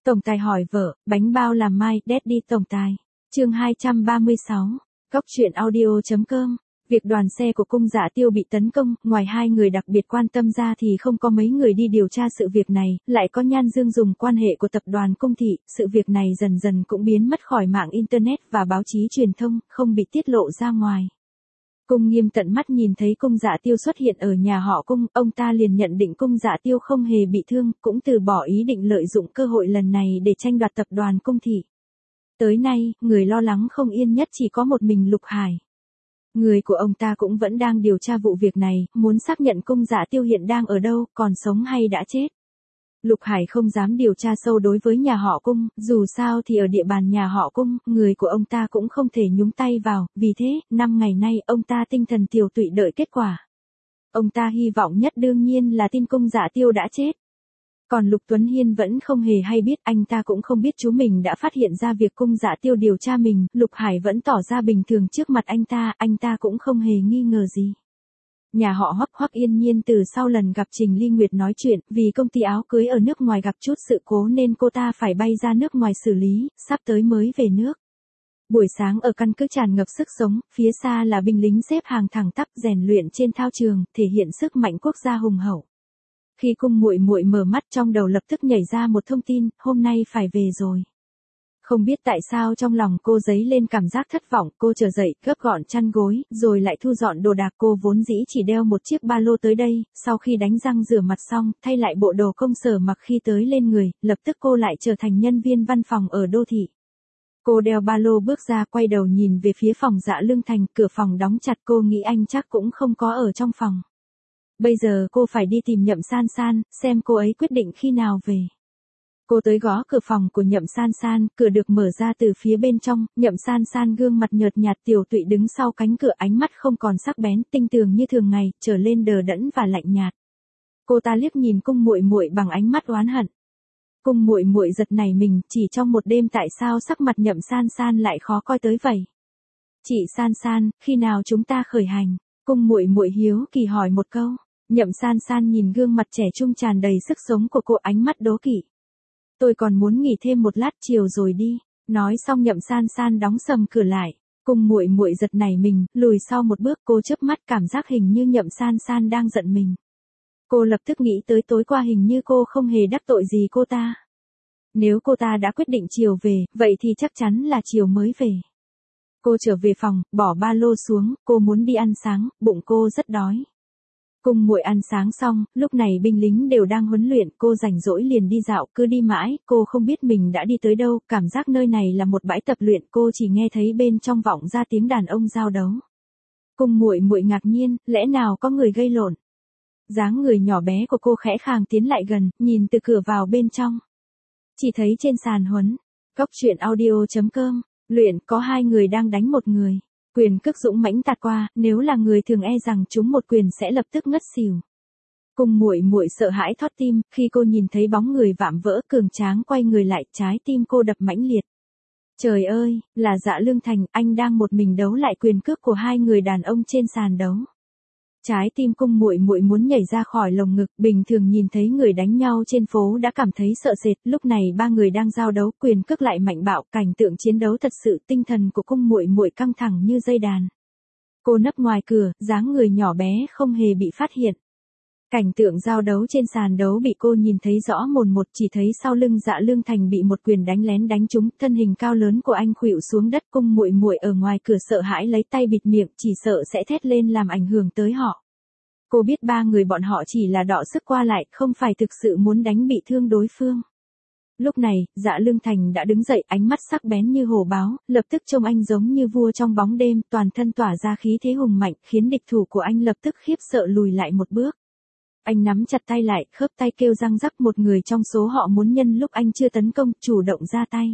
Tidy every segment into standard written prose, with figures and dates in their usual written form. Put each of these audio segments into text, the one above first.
Tổng tài hỏi vợ, bánh bao làm mai, Daddy tổng tài. Chương 236. Góc truyện audio.com. Việc đoàn xe của cung Dạ Tiêu bị tấn công, ngoài hai người đặc biệt quan tâm ra thì không có mấy người đi điều tra sự việc này, lại có Nhan Dương dùng quan hệ của tập đoàn Cung thị, sự việc này dần dần cũng biến mất khỏi mạng internet và báo chí truyền thông, không bị tiết lộ ra ngoài. Cung Nghiêm tận mắt nhìn thấy cung Dạ Tiêu xuất hiện ở nhà họ Cung, ông ta liền nhận định cung Dạ Tiêu không hề bị thương, cũng từ bỏ ý định lợi dụng cơ hội lần này để tranh đoạt tập đoàn Cung thị. Tới nay, người lo lắng không yên nhất chỉ có một mình Lục Hải. Người của ông ta cũng vẫn đang điều tra vụ việc này, muốn xác nhận cung Dạ Tiêu hiện đang ở đâu, còn sống hay đã chết. Lục Hải không dám điều tra sâu đối với nhà họ Cung, dù sao thì ở địa bàn nhà họ Cung, người của ông ta cũng không thể nhúng tay vào, vì thế, 5 ngày nay ông ta tinh thần tiều tụy đợi kết quả. Ông ta hy vọng nhất đương nhiên là tin cung Dạ Tiêu đã chết. Còn Lục Tuấn Hiên vẫn không hề hay biết, anh ta cũng không biết chú mình đã phát hiện ra việc cung Dạ Tiêu điều tra mình, Lục Hải vẫn tỏ ra bình thường trước mặt anh ta cũng không hề nghi ngờ gì. Nhà họ Hoắc yên nhiên từ sau lần gặp Trình Ly Nguyệt nói chuyện, vì công ty áo cưới ở nước ngoài gặp chút sự cố nên cô ta phải bay ra nước ngoài xử lý, sắp tới mới về nước. Buổi sáng ở căn cứ tràn ngập sức sống, phía xa là binh lính xếp hàng thẳng tắp rèn luyện trên thao trường, thể hiện sức mạnh quốc gia hùng hậu. Khi cung muội muội mở mắt trong đầu lập tức nhảy ra một thông tin, hôm nay phải về rồi. Không biết tại sao trong lòng cô dấy lên cảm giác thất vọng, cô trở dậy, gấp gọn chăn gối, rồi lại thu dọn đồ đạc. Cô vốn dĩ chỉ đeo một chiếc ba lô tới đây, sau khi đánh răng rửa mặt xong, thay lại bộ đồ công sở mặc khi tới lên người, lập tức cô lại trở thành nhân viên văn phòng ở đô thị. Cô đeo ba lô bước ra, quay đầu nhìn về phía phòng Dạ Lương Thành, cửa phòng đóng chặt, cô nghĩ anh chắc cũng không có ở trong phòng. Bây giờ cô phải đi tìm Nhậm San San, xem cô ấy quyết định khi nào về. Cô tới gõ cửa phòng của Nhậm San San, cửa được mở ra từ phía bên trong, Nhậm San San gương mặt nhợt nhạt tiều tụy đứng sau cánh cửa, ánh mắt không còn sắc bén, tinh tường như thường ngày, trở lên đờ đẫn và lạnh nhạt. Cô ta liếc nhìn cung muội muội bằng ánh mắt oán hận. Cung muội muội giật nảy mình, chỉ trong một đêm tại sao sắc mặt Nhậm San San lại khó coi tới vậy? Chị San San, khi nào chúng ta khởi hành? Cung muội muội hiếu kỳ hỏi một câu. Nhậm San San nhìn gương mặt trẻ trung tràn đầy sức sống của cô, ánh mắt đố kỵ. Tôi còn muốn nghỉ thêm một lát, chiều rồi đi. Nói xong Nhậm San San đóng sầm cửa lại. Cung muội muội giật nảy mình, lùi sau một bước, cô chớp mắt, cảm giác hình như Nhậm San San đang giận mình. Cô lập tức nghĩ tới tối qua hình như cô không hề đắc tội gì cô ta. Nếu cô ta đã quyết định chiều về, vậy thì chắc chắn là chiều mới về. Cô trở về phòng, bỏ ba lô xuống, cô muốn đi ăn sáng, bụng cô rất đói. Cung muội ăn sáng xong, lúc này binh lính đều đang huấn luyện, cô rảnh rỗi liền đi dạo, cứ đi mãi, cô không biết mình đã đi tới đâu, cảm giác nơi này là một bãi tập luyện, cô chỉ nghe thấy bên trong vọng ra tiếng đàn ông giao đấu. Cung muội muội ngạc nhiên, lẽ nào có người gây lộn? Dáng người nhỏ bé của cô khẽ khàng tiến lại gần, nhìn từ cửa vào bên trong. Chỉ thấy trên sàn huấn, góc truyện audio.com, luyện có hai người đang đánh một người. Quyền cước dũng mãnh tạt qua, nếu là người thường e rằng chúng một quyền sẽ lập tức ngất xỉu. Cung muội muội sợ hãi thót tim, khi cô nhìn thấy bóng người vạm vỡ cường tráng quay người lại, trái tim cô đập mãnh liệt. Trời ơi, là Dạ Lương Thành, anh đang một mình đấu lại quyền cước của hai người đàn ông trên sàn đấu. Trái tim cung muội muội muốn nhảy ra khỏi lồng ngực, bình thường nhìn thấy người đánh nhau trên phố đã cảm thấy sợ sệt, lúc này ba người đang giao đấu, quyền cước lại mạnh bạo, cảnh tượng chiến đấu thật sự, tinh thần của cung muội muội căng thẳng như dây đàn. Cô nấp ngoài cửa, dáng người nhỏ bé không hề bị phát hiện. Cảnh tượng giao đấu trên sàn đấu bị cô nhìn thấy rõ mồn một, chỉ thấy sau lưng Dạ Lương Thành bị một quyền đánh lén đánh trúng, thân hình cao lớn của anh khuỵu xuống đất, cung muội muội ở ngoài cửa sợ hãi lấy tay bịt miệng, chỉ sợ sẽ thét lên làm ảnh hưởng tới họ. Cô biết ba người bọn họ chỉ là đọ sức qua lại, không phải thực sự muốn đánh bị thương đối phương. Lúc này, Dạ Lương Thành đã đứng dậy, ánh mắt sắc bén như hổ báo, lập tức trông anh giống như vua trong bóng đêm, toàn thân tỏa ra khí thế hùng mạnh, khiến địch thủ của anh lập tức khiếp sợ lùi lại một bước. Anh nắm chặt tay lại, khớp tay kêu răng rắc, một người trong số họ muốn nhân lúc anh chưa tấn công, chủ động ra tay.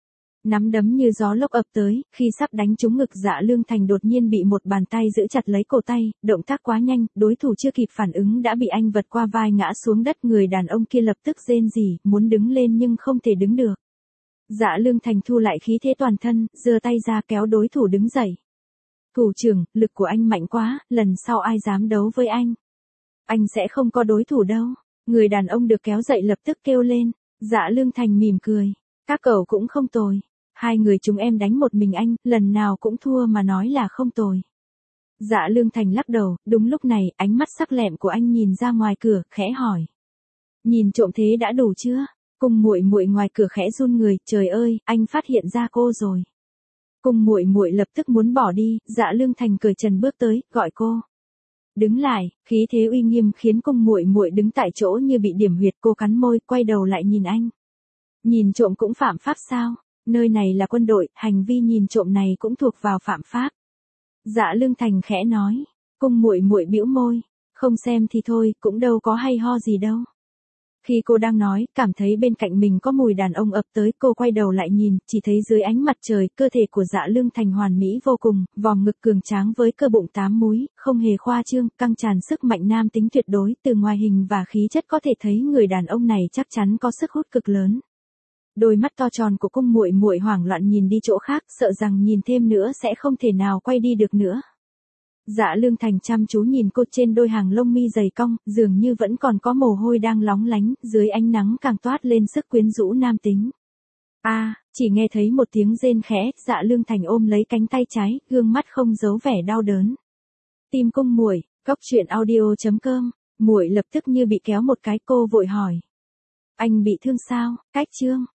Nắm đấm như gió lốc ập tới, khi sắp đánh trúng ngực Dạ Lương Thành đột nhiên bị một bàn tay giữ chặt lấy cổ tay, động tác quá nhanh, đối thủ chưa kịp phản ứng đã bị anh vật qua vai ngã xuống đất, người đàn ông kia lập tức rên rỉ, muốn đứng lên nhưng không thể đứng được. Dạ Lương Thành thu lại khí thế toàn thân, giơ tay ra kéo đối thủ đứng dậy. Thủ trưởng, lực của anh mạnh quá, lần sau ai dám đấu với anh? Anh sẽ không có đối thủ đâu. Người đàn ông được kéo dậy lập tức kêu lên. Dạ Lương Thành mỉm cười. Các cậu cũng không tồi. Hai người chúng em đánh một mình anh, lần nào cũng thua mà nói là không tồi. Dạ Lương Thành lắc đầu, đúng lúc này, ánh mắt sắc lẹm của anh nhìn ra ngoài cửa, khẽ hỏi. Nhìn trộm thế đã đủ chưa? Cung muội muội ngoài cửa khẽ run người, trời ơi, anh phát hiện ra cô rồi. Cung muội muội lập tức muốn bỏ đi, Dạ Lương Thành cởi trần bước tới, gọi cô. Đứng lại, khí thế uy nghiêm khiến cung muội muội đứng tại chỗ như bị điểm huyệt, cô cắn môi, quay đầu lại nhìn anh. Nhìn trộm cũng phạm pháp sao? Nơi này là quân đội, hành vi nhìn trộm này cũng thuộc vào phạm pháp. Dạ Lương Thành khẽ nói, cung muội muội bĩu môi, không xem thì thôi, cũng đâu có hay ho gì đâu. Khi cô đang nói, cảm thấy bên cạnh mình có mùi đàn ông ập tới, cô quay đầu lại nhìn, chỉ thấy dưới ánh mặt trời, cơ thể của Dạ Lương Thành hoàn mỹ vô cùng, vòng ngực cường tráng với cơ bụng 8 múi, không hề khoa trương, căng tràn sức mạnh nam tính tuyệt đối, từ ngoại hình và khí chất có thể thấy người đàn ông này chắc chắn có sức hút cực lớn. Đôi mắt to tròn của cung muội muội hoảng loạn nhìn đi chỗ khác, sợ rằng nhìn thêm nữa sẽ không thể nào quay đi được nữa. Dạ Lương Thành chăm chú nhìn cô, trên đôi hàng lông mi dày cong, dường như vẫn còn có mồ hôi đang lóng lánh, dưới ánh nắng càng toát lên sức quyến rũ nam tính. Chỉ nghe thấy một tiếng rên khẽ, Dạ Lương Thành ôm lấy cánh tay trái, gương mắt không giấu vẻ đau đớn. Tim cung muội, coctruyện.audio.com, muội lập tức như bị kéo một cái, cô vội hỏi. Anh bị thương sao? Cách chương